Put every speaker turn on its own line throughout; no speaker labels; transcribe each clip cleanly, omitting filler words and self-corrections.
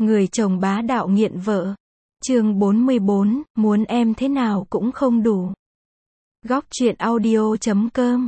Người chồng bá đạo nghiện vợ. Chương 44, muốn em thế nào cũng không đủ. Góc truyện audio.com.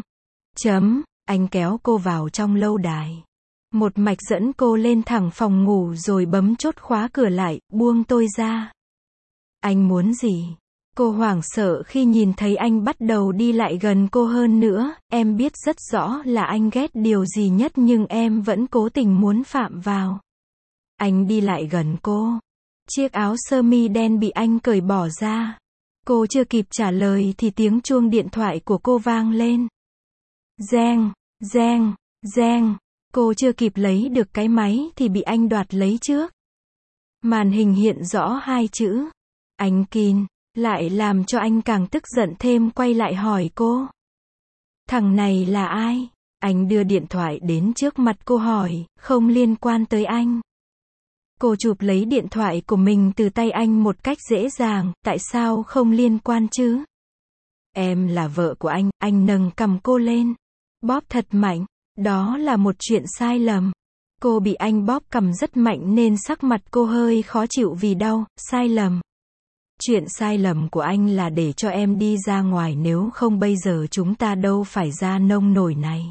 Anh kéo cô vào trong lâu đài. Một mạch dẫn cô lên thẳng phòng ngủ rồi bấm chốt khóa cửa lại, buông tôi ra. Anh muốn gì? Cô hoảng sợ khi nhìn thấy anh bắt đầu đi lại gần cô hơn nữa, em biết rất rõ là anh ghét điều gì nhất nhưng em vẫn cố tình muốn phạm vào. Anh đi lại gần cô. Chiếc áo sơ mi đen bị anh cởi bỏ ra. Cô chưa kịp trả lời thì tiếng chuông điện thoại của cô vang lên. Reng, reng, reng. Cô chưa kịp lấy được cái máy thì bị anh đoạt lấy trước. Màn hình hiện rõ hai chữ. Anh Kin, lại làm cho anh càng tức giận thêm quay lại hỏi cô. Thằng này là ai? Anh đưa điện thoại đến trước mặt cô hỏi, không liên quan tới anh. Cô chụp lấy điện thoại của mình từ tay anh một cách dễ dàng, tại sao không liên quan chứ? Em là vợ của anh nâng cằm cô lên. Bóp thật mạnh, đó là một chuyện sai lầm. Cô bị anh bóp cằm rất mạnh nên sắc mặt cô hơi khó chịu vì đau, sai lầm. Chuyện sai lầm của anh là để cho em đi ra ngoài nếu không bây giờ chúng ta đâu phải ra nông nổi này.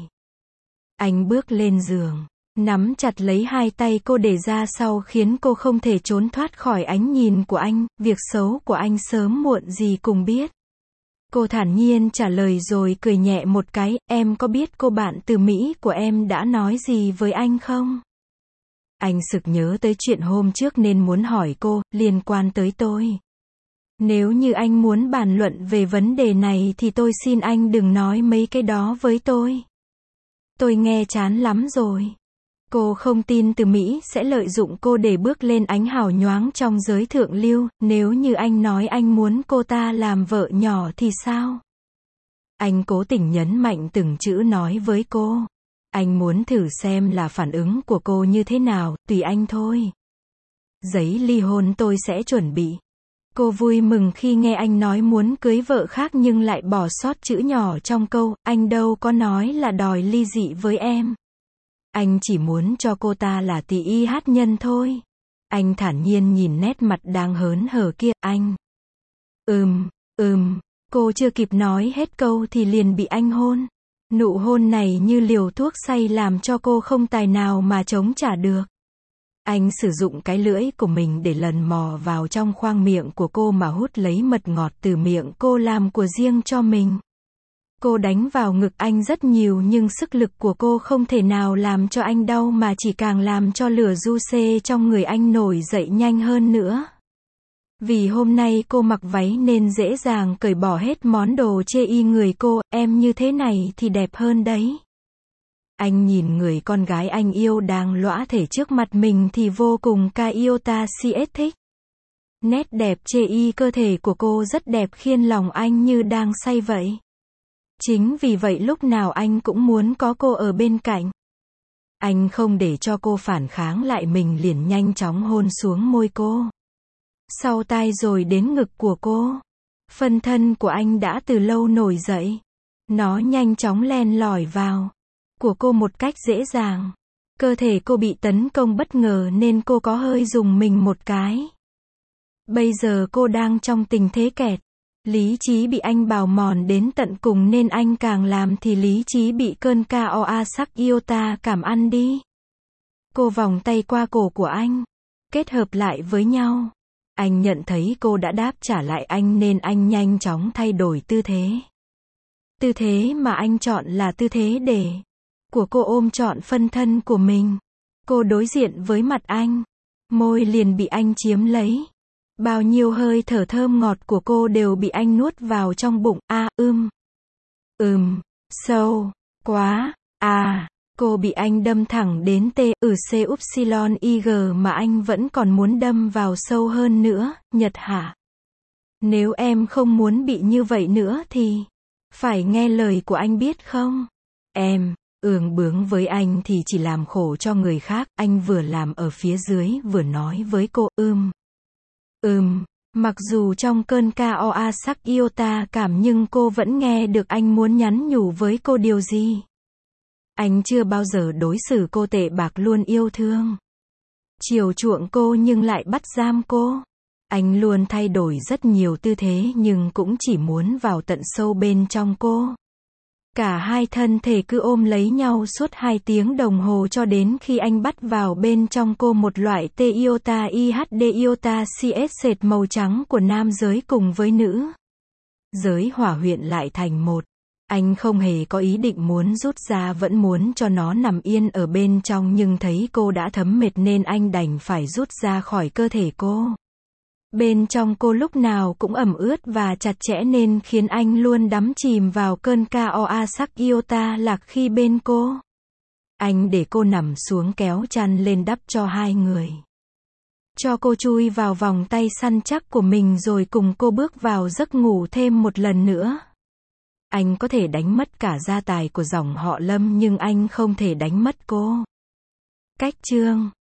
Anh bước lên giường. Nắm chặt lấy hai tay cô để ra sau khiến cô không thể trốn thoát khỏi ánh nhìn của anh, việc xấu của anh sớm muộn gì cùng biết. Cô thản nhiên trả lời rồi cười nhẹ một cái, em có biết cô bạn từ Mỹ của em đã nói gì với anh không? Anh sực nhớ tới chuyện hôm trước nên muốn hỏi cô, liên quan tới tôi. Nếu như anh muốn bàn luận về vấn đề này thì tôi xin anh đừng nói mấy cái đó với tôi. Tôi nghe chán lắm rồi. Cô không tin từ Mỹ sẽ lợi dụng cô để bước lên ánh hào nhoáng trong giới thượng lưu, nếu như anh nói anh muốn cô ta làm vợ nhỏ thì sao? Anh cố tình nhấn mạnh từng chữ nói với cô. Anh muốn thử xem là phản ứng của cô như thế nào, tùy anh thôi. Giấy ly hôn tôi sẽ chuẩn bị. Cô vui mừng khi nghe anh nói muốn cưới vợ khác nhưng lại bỏ sót chữ nhỏ trong câu, anh đâu có nói là đòi ly dị với em. Anh chỉ muốn cho cô ta là tỷ y hát nhân thôi. Anh thản nhiên nhìn nét mặt đang hớn hở kia, anh. Cô chưa kịp nói hết câu thì liền bị anh hôn. Nụ hôn này như liều thuốc say làm cho cô không tài nào mà chống trả được. Anh sử dụng cái lưỡi của mình để lần mò vào trong khoang miệng của cô mà hút lấy mật ngọt từ miệng cô làm của riêng cho mình. Cô đánh vào ngực anh rất nhiều nhưng sức lực của cô không thể nào làm cho anh đau mà chỉ càng làm cho lửa du xê trong người anh nổi dậy nhanh hơn nữa. Vì hôm nay cô mặc váy nên dễ dàng cởi bỏ hết món đồ chê y người cô, em như thế này thì đẹp hơn đấy. Anh nhìn người con gái anh yêu đang lõa thể trước mặt mình thì vô cùng Iota CS thích. Nét đẹp chê y cơ thể của cô rất đẹp khiến lòng anh như đang say vậy. Chính vì vậy lúc nào anh cũng muốn có cô ở bên cạnh. Anh không để cho cô phản kháng lại mình liền nhanh chóng hôn xuống môi cô. Sau tai rồi đến ngực của cô. Phân thân của anh đã từ lâu nổi dậy. Nó nhanh chóng len lỏi vào của cô một cách dễ dàng. Cơ thể cô bị tấn công bất ngờ nên cô có hơi rùng mình một cái. Bây giờ cô đang trong tình thế kẹt. Lý trí bị anh bào mòn đến tận cùng nên anh càng làm thì lý trí bị cơn KOA sắc iota cảm ăn đi. Cô vòng tay qua cổ của anh. Kết hợp lại với nhau. Anh nhận thấy cô đã đáp trả lại anh nên anh nhanh chóng thay đổi tư thế. Tư thế mà anh chọn là tư thế để của cô ôm trọn phân thân của mình. Cô đối diện với mặt anh. Môi liền bị anh chiếm lấy. Bao nhiêu hơi thở thơm ngọt của cô đều bị anh nuốt vào trong bụng. Sâu quá. Cô bị anh đâm thẳng đến TCYG mà anh vẫn còn muốn đâm vào sâu hơn nữa, Nhật hả? Nếu em không muốn bị như vậy nữa thì phải nghe lời của anh biết không? Em ương bướng với anh thì chỉ làm khổ cho người khác. Anh vừa làm ở phía dưới vừa nói với cô mặc dù trong cơn KOA sắc iota cảm nhưng cô vẫn nghe được anh muốn nhắn nhủ với cô điều gì. Anh chưa bao giờ đối xử cô tệ bạc luôn yêu thương. chiều chuộng cô nhưng lại bắt giam cô. Anh luôn thay đổi rất nhiều tư thế nhưng cũng chỉ muốn vào tận sâu bên trong cô. Cả hai thân thể cứ ôm lấy nhau suốt 2 tiếng đồng hồ cho đến khi anh bắt vào bên trong cô một loại iota IHD iota CS sệt màu trắng của nam giới cùng với nữ giới hòa quyện lại thành một. Anh không hề có ý định muốn rút ra, vẫn muốn cho nó nằm yên ở bên trong, nhưng thấy cô đã thấm mệt nên anh đành phải rút ra khỏi cơ thể cô. Bên trong cô lúc nào cũng ẩm ướt và chặt chẽ nên khiến anh luôn đắm chìm vào cơn KOA sắc iota lạc khi bên cô. Anh để cô nằm xuống kéo chăn lên đắp cho hai người. Cho cô chui vào vòng tay săn chắc của mình rồi cùng cô bước vào giấc ngủ thêm một lần nữa. Anh có thể đánh mất cả gia tài của dòng họ Lâm nhưng anh không thể đánh mất cô. Cách chương